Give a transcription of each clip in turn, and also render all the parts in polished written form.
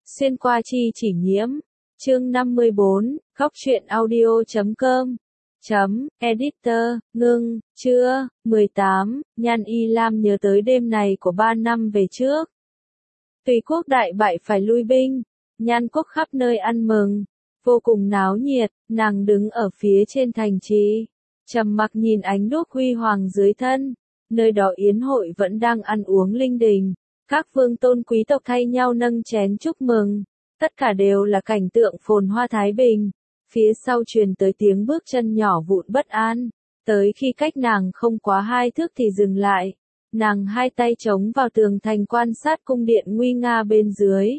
Xuyên qua chi chỉ nhiễm. Chương 54, Góc truyện audio.com. Editor, ngưng, chưa, 18, Nhan Y Lam nhớ tới đêm này của 3 năm về trước. Tùy quốc đại bại phải lui binh, Nhan quốc khắp nơi ăn mừng, vô cùng náo nhiệt, nàng đứng ở phía trên thành trì, trầm mặc nhìn ánh đuốc huy hoàng dưới thân, nơi đó yến hội vẫn đang ăn uống linh đình, các vương tôn quý tộc thay nhau nâng chén chúc mừng, tất cả đều là cảnh tượng phồn hoa thái bình. Phía sau truyền tới tiếng bước chân nhỏ vụn bất an, tới khi cách nàng không quá 2 thước thì dừng lại. Nàng hai tay chống vào tường thành quan sát cung điện nguy nga bên dưới.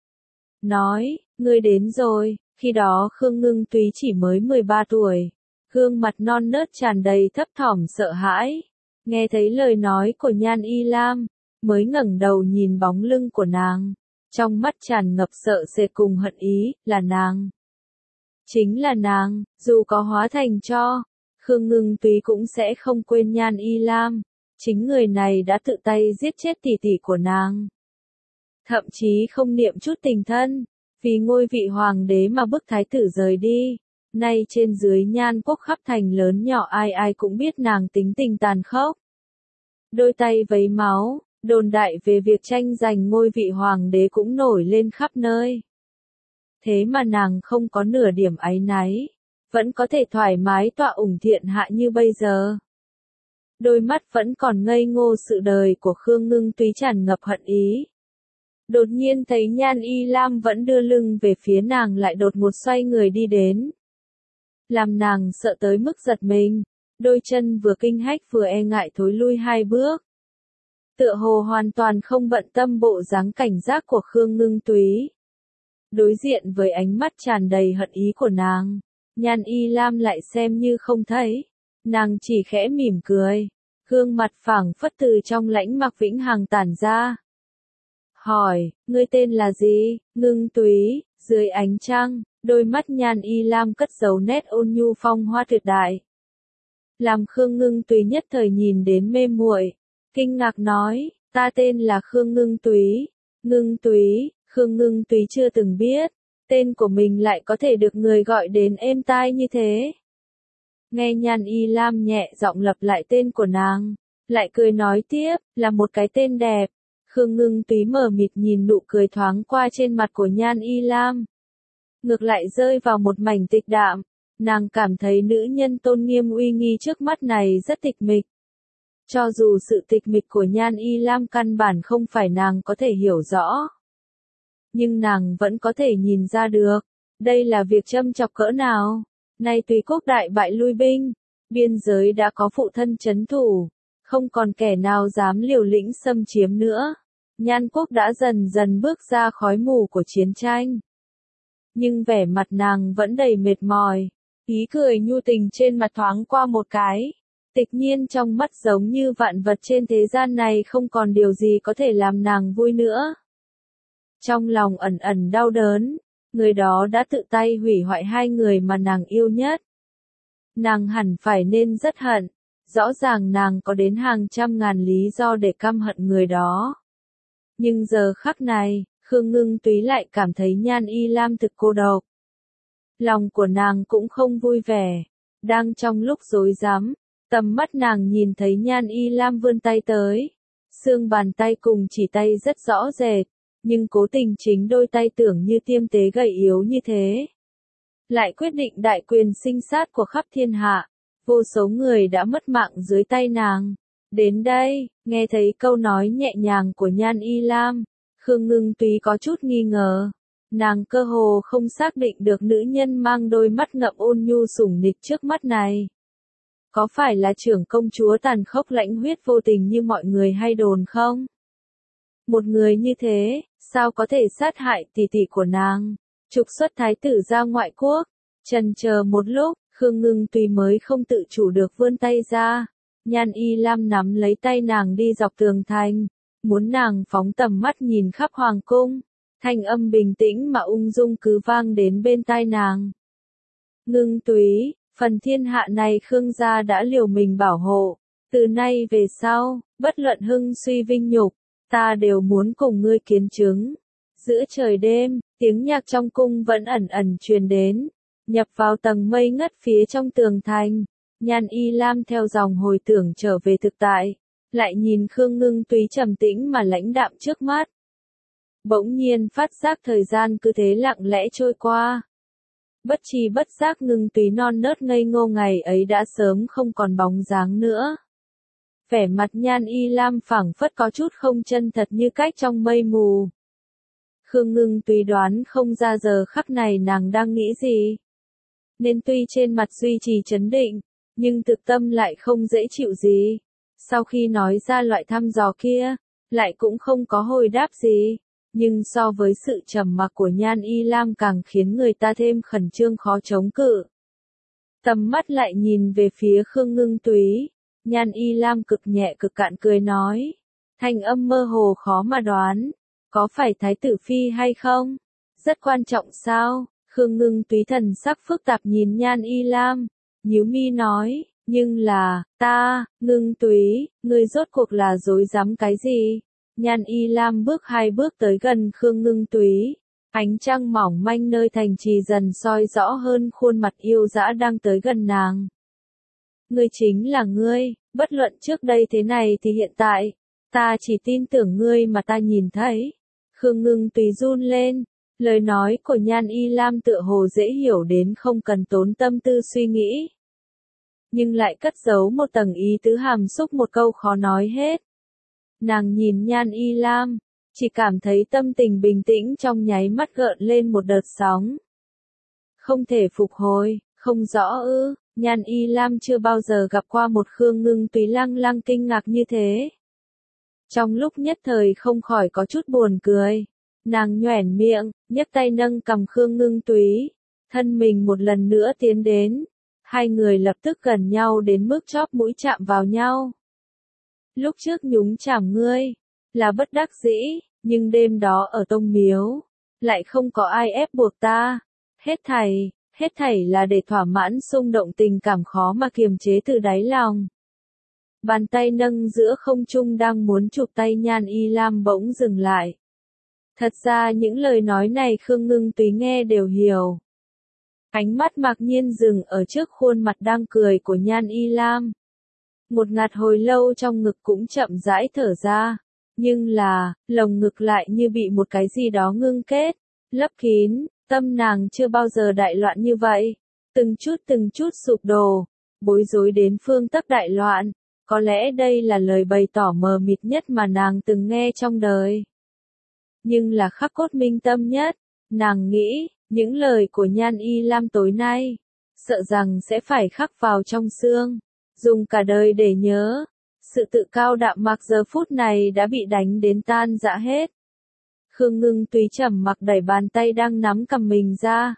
Nói, ngươi đến rồi, khi đó Khương Ngưng Túy chỉ mới 13 tuổi. Gương mặt non nớt tràn đầy thấp thỏm sợ hãi. Nghe thấy lời nói của Nhan Y Lam, mới ngẩng đầu nhìn bóng lưng của nàng. Trong mắt tràn ngập sợ sệt cùng hận ý, là nàng. Chính là nàng, dù có hóa thành tro, Khương Ngưng Túy cũng sẽ không quên Nhan Y Lam. Chính người này đã tự tay giết chết tỷ tỷ của nàng. Thậm chí không niệm chút tình thân, vì ngôi vị hoàng đế mà bức thái tử rời đi. Nay trên dưới Nhan quốc khắp thành lớn nhỏ ai ai cũng biết nàng tính tình tàn khốc. Đôi tay vấy máu, đồn đại về việc tranh giành ngôi vị hoàng đế cũng nổi lên khắp nơi. Thế mà nàng không có nửa điểm áy náy, vẫn có thể thoải mái tọa ủng thiện hạ như bây giờ. Đôi mắt vẫn còn ngây ngô sự đời của Khương Ngưng Túy tràn ngập hận ý. Đột nhiên thấy Nhan Y Lam vẫn đưa lưng về phía nàng lại đột ngột xoay người đi đến. Làm nàng sợ tới mức giật mình, đôi chân vừa kinh hách vừa e ngại thối lui 2 bước. Tựa hồ hoàn toàn không bận tâm bộ dáng cảnh giác của Khương Ngưng Túy. Đối diện với ánh mắt tràn đầy hận ý của nàng, Nhan Y Lam lại xem như không thấy. Nàng chỉ khẽ mỉm cười, gương mặt phảng phất từ trong lãnh mặc vĩnh hằng tản ra. Hỏi, ngươi tên là gì? Ngưng Túy. Dưới ánh trăng, đôi mắt Nhan Y Lam cất giấu nét ôn nhu phong hoa tuyệt đại. Làm Khương Ngưng Túy nhất thời nhìn đến mê muội, kinh ngạc nói, ta tên là Khương Ngưng Túy. Ngưng Túy, Khương Ngưng Túy chưa từng biết, tên của mình lại có thể được người gọi đến êm tai như thế. Nghe Nhan Y Lam nhẹ giọng lặp lại tên của nàng, lại cười nói tiếp, là một cái tên đẹp. Khương Ngưng Túy mờ mịt nhìn nụ cười thoáng qua trên mặt của Nhan Y Lam. Ngược lại rơi vào một mảnh tịch đạm, nàng cảm thấy nữ nhân tôn nghiêm uy nghi trước mắt này rất tịch mịch. Cho dù sự tịch mịch của Nhan Y Lam căn bản không phải nàng có thể hiểu rõ. Nhưng nàng vẫn có thể nhìn ra được, đây là việc châm chọc cỡ nào. Nay Tùy quốc đại bại lui binh, biên giới đã có phụ thân trấn thủ, không còn kẻ nào dám liều lĩnh xâm chiếm nữa. Nhan quốc đã dần dần bước ra khói mù của chiến tranh. Nhưng vẻ mặt nàng vẫn đầy mệt mỏi, ý cười nhu tình trên mặt thoáng qua một cái. Tịch nhiên trong mắt giống như vạn vật trên thế gian này không còn điều gì có thể làm nàng vui nữa. Trong lòng ẩn ẩn đau đớn, người đó đã tự tay hủy hoại 2 người mà nàng yêu nhất. Nàng hẳn phải nên rất hận, rõ ràng nàng có đến hàng trăm ngàn lý do để căm hận người đó. Nhưng giờ khắc này, Khương Ngưng Túy lại cảm thấy Nhan Y Lam thực cô độc. Lòng của nàng cũng không vui vẻ, đang trong lúc rối rắm, tầm mắt nàng nhìn thấy Nhan Y Lam vươn tay tới. Xương bàn tay cùng chỉ tay rất rõ rệt, nhưng cố tình chính đôi tay tưởng như tiêm tế gầy yếu như thế. Lại quyết định đại quyền sinh sát của khắp thiên hạ, vô số người đã mất mạng dưới tay nàng. Đến đây, nghe thấy câu nói nhẹ nhàng của Nhan Y Lam, Khương Ngưng Túy có chút nghi ngờ. Nàng cơ hồ không xác định được nữ nhân mang đôi mắt ngậm ôn nhu sủng nịch trước mắt này. Có phải là trưởng công chúa tàn khốc lãnh huyết vô tình như mọi người hay đồn không? Một người như thế, sao có thể sát hại tỷ tỷ của nàng, trục xuất thái tử ra ngoại quốc? Chần chờ một lúc, Khương Ngưng Túy mới không tự chủ được vươn tay ra. Nhan Y Lam nắm lấy tay nàng đi dọc tường thành, muốn nàng phóng tầm mắt nhìn khắp hoàng cung. Thanh âm bình tĩnh mà ung dung cứ vang đến bên tai nàng. Ngưng Túy, phần thiên hạ này Khương gia đã liều mình bảo hộ. Từ nay về sau, bất luận hưng suy vinh nhục, ta đều muốn cùng ngươi kiến chứng. Giữa trời đêm, tiếng nhạc trong cung vẫn ẩn ẩn truyền đến, nhập vào tầng mây ngất phía trong tường thành. Nhan Y Lam theo dòng hồi tưởng trở về thực tại, lại nhìn Khương Ngưng Túy trầm tĩnh mà lãnh đạm trước mắt. Bỗng nhiên phát giác thời gian cứ thế lặng lẽ trôi qua. Bất tri bất giác Ngưng Túy non nớt ngây ngô ngày ấy đã sớm không còn bóng dáng nữa. Vẻ mặt Nhan Y Lam phảng phất có chút không chân thật như cách trong mây mù. Khương Ngưng Túy đoán không ra giờ khắc này nàng đang nghĩ gì. Nên tuy trên mặt duy trì trấn định, nhưng thực tâm lại không dễ chịu gì. Sau khi nói ra loại thăm dò kia, lại cũng không có hồi đáp gì. Nhưng so với sự trầm mặc của Nhan Y Lam càng khiến người ta thêm khẩn trương khó chống cự. Tầm mắt lại nhìn về phía Khương Ngưng Túy, Nhan Y Lam cực nhẹ cực cạn cười nói. Thanh âm mơ hồ khó mà đoán, có phải Thái tử Phi hay không? Rất quan trọng sao? Khương Ngưng Túy thần sắc phức tạp nhìn Nhan Y Lam, nhíu mi nói, nhưng là, Ngưng Túy, ngươi rốt cuộc là dối dám cái gì? Nhan Y Lam bước 2 bước tới gần Khương Ngưng Túy, ánh trăng mỏng manh nơi thành trì dần soi rõ hơn khuôn mặt yêu dã đang tới gần nàng. Ngươi chính là ngươi, bất luận trước đây thế này thì hiện tại, ta chỉ tin tưởng ngươi mà ta nhìn thấy. Khương Ngưng Túy run lên, lời nói của Nhan Y Lam tựa hồ dễ hiểu đến không cần tốn tâm tư suy nghĩ. Nhưng lại cất giấu một tầng ý tứ hàm xúc một câu khó nói hết. Nàng nhìn Nhan Y Lam, chỉ cảm thấy tâm tình bình tĩnh trong nháy mắt gợn lên một đợt sóng. Không thể phục hồi, không rõ ư, Nhan Y Lam chưa bao giờ gặp qua một Khương Ngưng Túy lăng lăng kinh ngạc như thế. Trong lúc nhất thời không khỏi có chút buồn cười, nàng nhoẻn miệng, nhấc tay nâng cầm Khương Ngưng Túy, thân mình một lần nữa tiến đến, hai người lập tức gần nhau đến mức chóp mũi chạm vào nhau. Lúc trước nhúng chạm ngươi, là bất đắc dĩ, nhưng đêm đó ở Tông Miếu, lại không có ai ép buộc ta, hết thảy là để thỏa mãn xung động tình cảm khó mà kiềm chế từ đáy lòng. Bàn tay nâng giữa không trung đang muốn chụp tay Nhan Y Lam bỗng dừng lại. Thật ra những lời nói này Khương Ngưng Túy nghe đều hiểu. Ánh mắt mặc nhiên dừng ở trước khuôn mặt đang cười của Nhan Y Lam. Một ngạt hồi lâu trong ngực cũng chậm rãi thở ra. Nhưng là, lồng ngực lại như bị một cái gì đó ngưng kết, lấp kín, tâm nàng chưa bao giờ đại loạn như vậy. Từng chút sụp đổ, bối rối đến phương tấc đại loạn. Có lẽ đây là lời bày tỏ mờ mịt nhất mà nàng từng nghe trong đời. Nhưng là khắc cốt minh tâm nhất, nàng nghĩ, những lời của Nhan Y Lam tối nay, sợ rằng sẽ phải khắc vào trong xương, dùng cả đời để nhớ. Sự tự cao đạm mặc giờ phút này đã bị đánh đến tan rã hết. Khương Ngưng Túy trầm mặc đẩy bàn tay đang nắm cầm mình ra.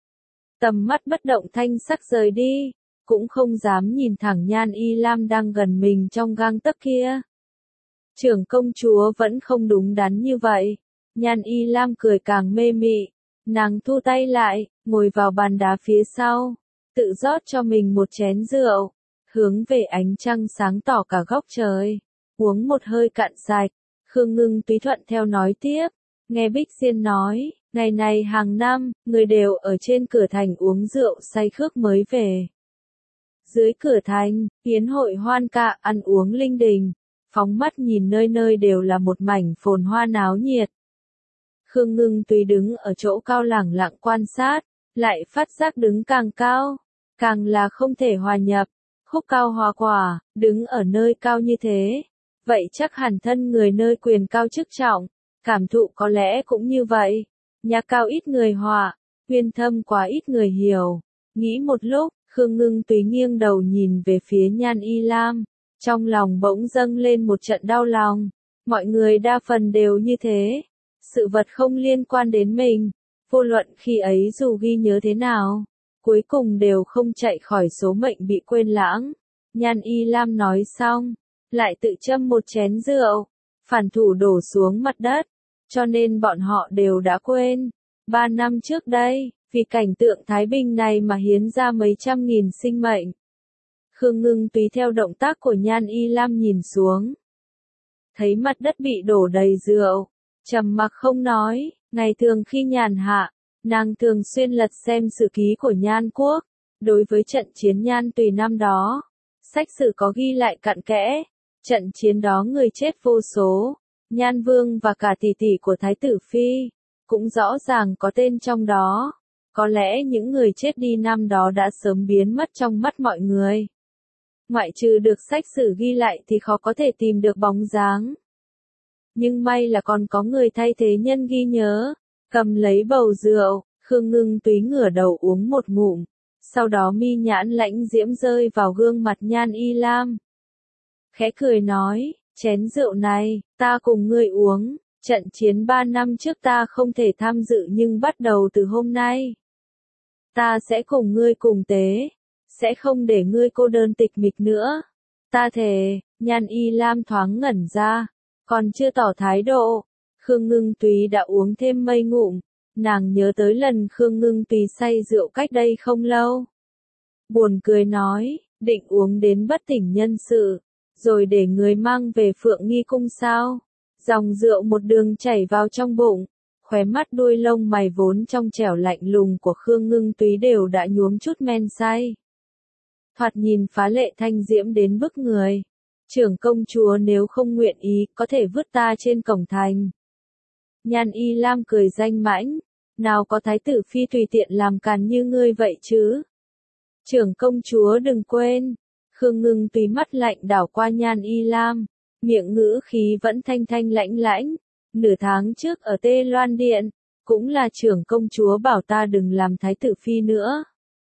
Tầm mắt bất động thanh sắc rời đi, cũng không dám nhìn thẳng Nhan Y Lam đang gần mình trong gang tấc kia. Trưởng công chúa vẫn không đúng đắn như vậy. Nhan Y Lam cười càng mê mị, nàng thu tay lại, ngồi vào bàn đá phía sau, tự rót cho mình một chén rượu, hướng về ánh trăng sáng tỏ cả góc trời, uống một hơi cạn sạch. Khương Ngưng Túy thuận theo nói tiếp, nghe Bích Diên nói, ngày này hàng năm, người đều ở trên cửa thành uống rượu say khước mới về. Dưới cửa thành, yến hội hoan ca ăn uống linh đình, phóng mắt nhìn nơi nơi đều là một mảnh phồn hoa náo nhiệt. Khương Ngưng Túy đứng ở chỗ cao lẳng lặng quan sát, lại phát giác đứng càng cao, càng là không thể hòa nhập. Khúc cao hòa quả, đứng ở nơi cao như thế, vậy chắc hẳn thân người nơi quyền cao chức trọng, cảm thụ có lẽ cũng như vậy. Nhà cao ít người hòa, uyên thâm quá ít người hiểu. Nghĩ một lúc, Khương Ngưng Túy nghiêng đầu nhìn về phía Nhan Y Lam, trong lòng bỗng dâng lên một trận đau lòng. Mọi người đa phần đều như thế, sự vật không liên quan đến mình, vô luận khi ấy dù ghi nhớ thế nào, cuối cùng đều không chạy khỏi số mệnh bị quên lãng. Nhan Y Lam nói xong, lại tự châm một chén rượu, phản thủ đổ xuống mặt đất, cho nên bọn họ đều đã quên. 3 năm trước đây, vì cảnh tượng thái bình này mà hiến ra mấy trăm nghìn sinh mệnh. Khương Ngưng Túy theo động tác của Nhan Y Lam nhìn xuống, thấy mặt đất bị đổ đầy rượu, trầm mặc không nói, Ngày thường khi nhàn hạ, nàng thường xuyên lật xem sử ký của Nhan quốc. Đối với trận chiến Nhan Tùy năm đó, sách sử có ghi lại cặn kẽ. Trận chiến đó người chết vô số, Nhan Vương và cả tỷ tỷ của Thái tử Phi, cũng rõ ràng có tên trong đó. Có lẽ những người chết đi năm đó đã sớm biến mất trong mắt mọi người. Ngoại trừ được sách sử ghi lại thì khó có thể tìm được bóng dáng. Nhưng may là còn có người thay thế nhân ghi nhớ. Cầm lấy bầu rượu, Khương Ngưng Túy ngửa đầu uống một ngụm. Sau đó mi nhãn lãnh diễm rơi vào gương mặt Nhan Y Lam. Khẽ cười nói, chén rượu này, ta cùng ngươi uống. Trận chiến 3 năm trước ta không thể tham dự nhưng bắt đầu từ hôm nay, ta sẽ cùng ngươi cùng tế, sẽ không để ngươi cô đơn tịch mịch nữa. Ta thề. Nhan Y Lam thoáng ngẩn ra, còn chưa tỏ thái độ. Khương Ngưng Túy đã uống thêm mấy ngụm, nàng nhớ tới lần Khương Ngưng Túy say rượu cách đây không lâu. Buồn cười nói, định uống đến bất tỉnh nhân sự, rồi để người mang về Phượng Nghi cung sao? Dòng rượu một đường chảy vào trong bụng, khóe mắt đuôi lông mày vốn trong trẻo lạnh lùng của Khương Ngưng Túy đều đã nhuốm chút men say. Thoạt nhìn phá lệ thanh diễm đến bức người. Trưởng công chúa nếu không nguyện ý, có thể vứt ta trên cổng thành. Nhan Y Lam cười danh mãnh, nào có thái tử phi tùy tiện làm càn như ngươi vậy chứ. Trưởng công chúa đừng quên. Khương Ngưng Túy mắt lạnh đảo qua Nhan Y Lam, miệng ngữ khí vẫn thanh thanh lãnh lãnh. Nửa tháng trước ở Tê Loan Điện, cũng là trưởng công chúa bảo ta đừng làm thái tử phi nữa.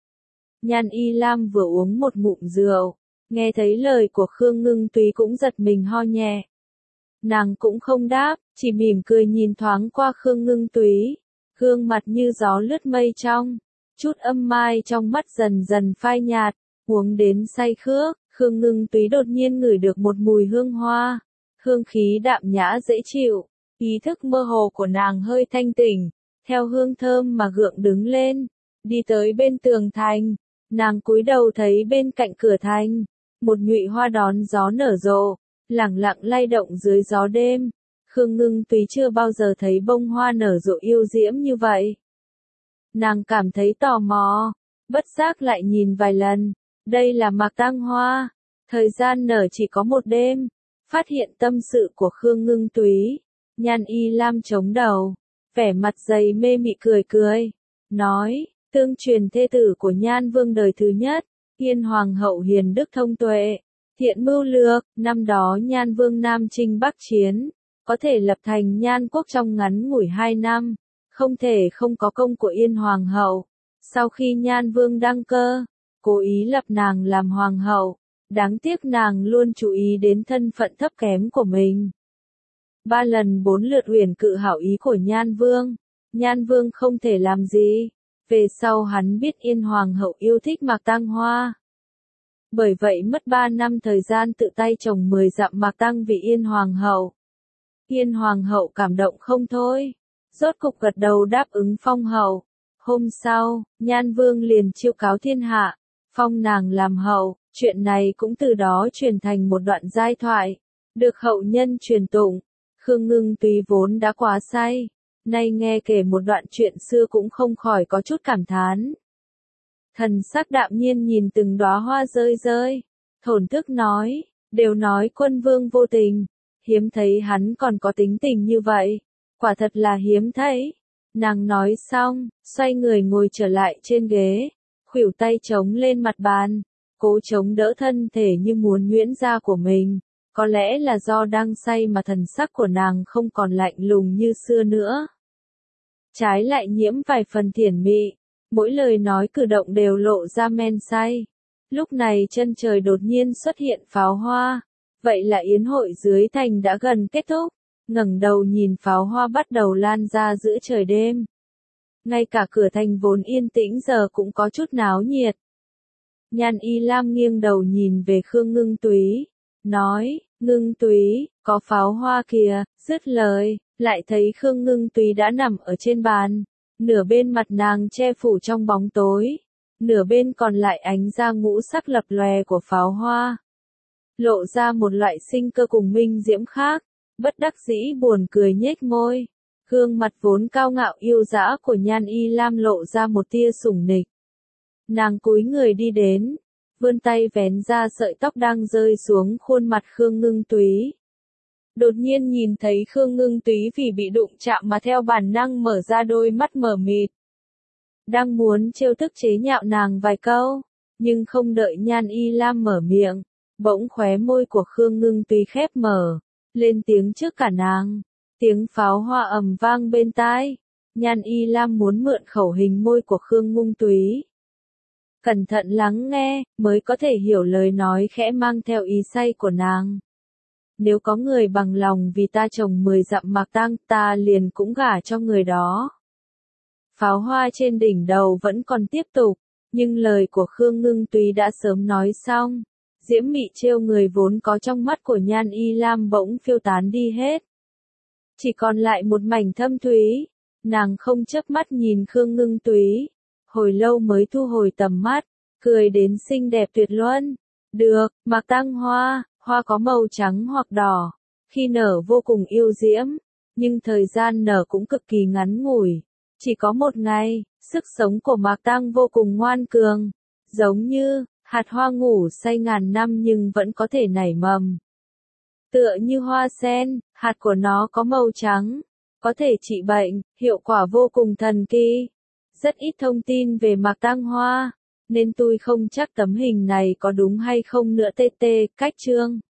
Nhan Y Lam vừa uống một ngụm rượu, nghe thấy lời của Khương Ngưng Túy cũng giật mình ho nhẹ. Nàng cũng không đáp, chỉ mỉm cười nhìn thoáng qua Khương Ngưng Túy, gương mặt như gió lướt mây trong, chút âm mai trong mắt dần dần phai nhạt, uống đến say khước. Khương Ngưng Túy đột nhiên ngửi được một mùi hương hoa, hương khí đạm nhã dễ chịu, ý thức mơ hồ của nàng hơi thanh tỉnh, theo hương thơm mà gượng đứng lên, đi tới bên tường thành. Nàng cúi đầu thấy bên cạnh cửa thành, một nhụy hoa đón gió nở rộ, lẳng lặng lay động dưới gió đêm. Khương Ngưng Túy chưa bao giờ thấy bông hoa nở rộ yêu diễm như vậy. Nàng cảm thấy tò mò, bất giác lại nhìn vài lần. Đây là mạc tang hoa, thời gian nở chỉ có một đêm. Phát hiện tâm sự của Khương Ngưng Túy, Nhan Y Lam chống đầu, vẻ mặt dày mê mị cười cười, nói, tương truyền thê tử của Nhan Vương đời thứ nhất, Yên Hoàng hậu hiền đức thông tuệ, thiện mưu lược, năm đó Nhan Vương Nam chinh Bắc chiến, có thể lập thành Nhan quốc trong ngắn ngủi 2 năm, không thể không có công của Yên Hoàng hậu. Sau khi Nhan Vương đăng cơ, cố ý lập nàng làm hoàng hậu, đáng tiếc nàng luôn chú ý đến thân phận thấp kém của mình. 3 lần 4 lượt uyển cự hảo ý của Nhan Vương không thể làm gì. Về sau hắn biết Yên Hoàng hậu yêu thích mạc tang hoa. Bởi vậy mất 3 năm thời gian tự tay trồng 10 dặm mạc tang vì Yên Hoàng hậu. Yên Hoàng hậu cảm động không thôi, rốt cục gật đầu đáp ứng phong hậu. Hôm sau, Nhan Vương liền chiêu cáo thiên hạ, phong nàng làm hậu. Chuyện này cũng từ đó truyền thành một đoạn giai thoại, được hậu nhân truyền tụng. Khương Ngưng Túy vốn đã quá say, nay nghe kể một đoạn chuyện xưa cũng không khỏi có chút cảm thán. Thần sắc đạm nhiên nhìn từng đóa hoa rơi rơi, thổn thức nói, đều nói quân vương vô tình, hiếm thấy hắn còn có tính tình như vậy, quả thật là hiếm thấy. Nàng nói xong, xoay người ngồi trở lại trên ghế, khuỷu tay chống lên mặt bàn, cố chống đỡ thân thể như muốn nhuyễn ra của mình. Có lẽ là do đang say mà thần sắc của nàng không còn lạnh lùng như xưa nữa. Trái lại nhiễm vài phần thiển mị, mỗi lời nói cử động đều lộ ra men say. Lúc này chân trời đột nhiên xuất hiện pháo hoa, vậy là yến hội dưới thành đã gần kết thúc. Ngẩng đầu nhìn pháo hoa bắt đầu lan ra giữa trời đêm. Ngay cả cửa thành vốn yên tĩnh giờ cũng có chút náo nhiệt. Nhan Y Lam nghiêng đầu nhìn về Khương Ngưng Túy, nói, Ngưng Túy, có pháo hoa kìa. Dứt lời, lại thấy Khương Ngưng Túy đã nằm ở trên bàn, nửa bên mặt nàng che phủ trong bóng tối, nửa bên còn lại ánh ra ngũ sắc lập lòe của pháo hoa, lộ ra một loại sinh cơ cùng minh diễm khác. Bất đắc dĩ buồn cười nhếch môi, Gương mặt vốn cao ngạo yêu dã của Nhan Y Lam lộ ra một tia sủng nịch. Nàng cúi người đi đến, vươn tay vén ra sợi tóc đang rơi xuống khuôn mặt Khương Ngưng Túy. Đột nhiên nhìn thấy Khương Ngưng Túy vì bị đụng chạm mà theo bản năng mở ra đôi mắt mờ mịt. Đang muốn trêu tức chế nhạo nàng vài câu, nhưng không đợi Nhan Y Lam mở miệng, bỗng khóe môi của Khương Ngưng Túy khép mở, lên tiếng trước cả nàng. Tiếng pháo hoa ầm vang bên tai. Nhan Y Lam muốn mượn khẩu hình môi của Khương Ngưng Túy. Cẩn thận lắng nghe, mới có thể hiểu lời nói khẽ mang theo ý say của nàng. Nếu có người bằng lòng vì ta trồng 10 dặm mạc tang, ta liền cũng gả cho người đó. Pháo hoa trên đỉnh đầu vẫn còn tiếp tục, nhưng lời của Khương Ngưng Túy đã sớm nói xong. Diễm mị trêu người vốn có trong mắt của Nhan Y Lam bỗng phiêu tán đi hết. Chỉ còn lại một mảnh thâm thúy. Nàng không chớp mắt nhìn Khương Ngưng Túy, hồi lâu mới thu hồi tầm mắt, cười đến xinh đẹp tuyệt luân. Được, mạc tang hoa, hoa có màu trắng hoặc đỏ, khi nở vô cùng yêu diễm, nhưng thời gian nở cũng cực kỳ ngắn ngủi, chỉ có một ngày. Sức sống của mạc tang vô cùng ngoan cường, giống như hạt hoa ngủ say ngàn năm nhưng vẫn có thể nảy mầm. Tựa như hoa sen, hạt của nó có màu trắng, có thể trị bệnh, hiệu quả vô cùng thần kỳ. Rất ít thông tin về mạc tang hoa, nên tôi không chắc tấm hình này có đúng hay không nữa. TT, cách chương.